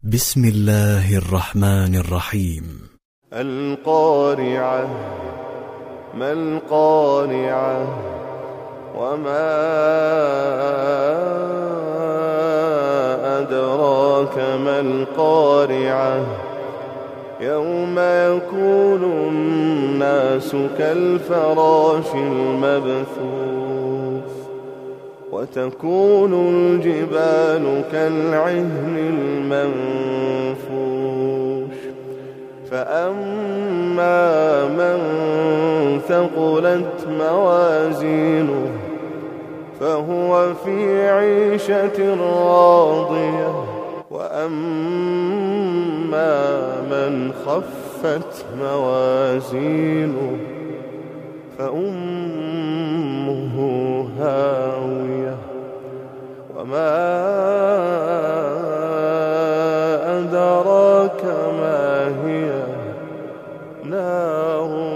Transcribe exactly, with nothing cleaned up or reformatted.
بسم الله الرحمن الرحيم. القارعة ما القارعة وما أدراك ما القارعة يوم يكون الناس كالفراش المبثوث وتكون الجبال كالعهن المنفوش فأما من ثقلت موازينه فهو في عيشة راضية وأما من خفت موازينه فأمه هاوية وما أدراك ما هي نار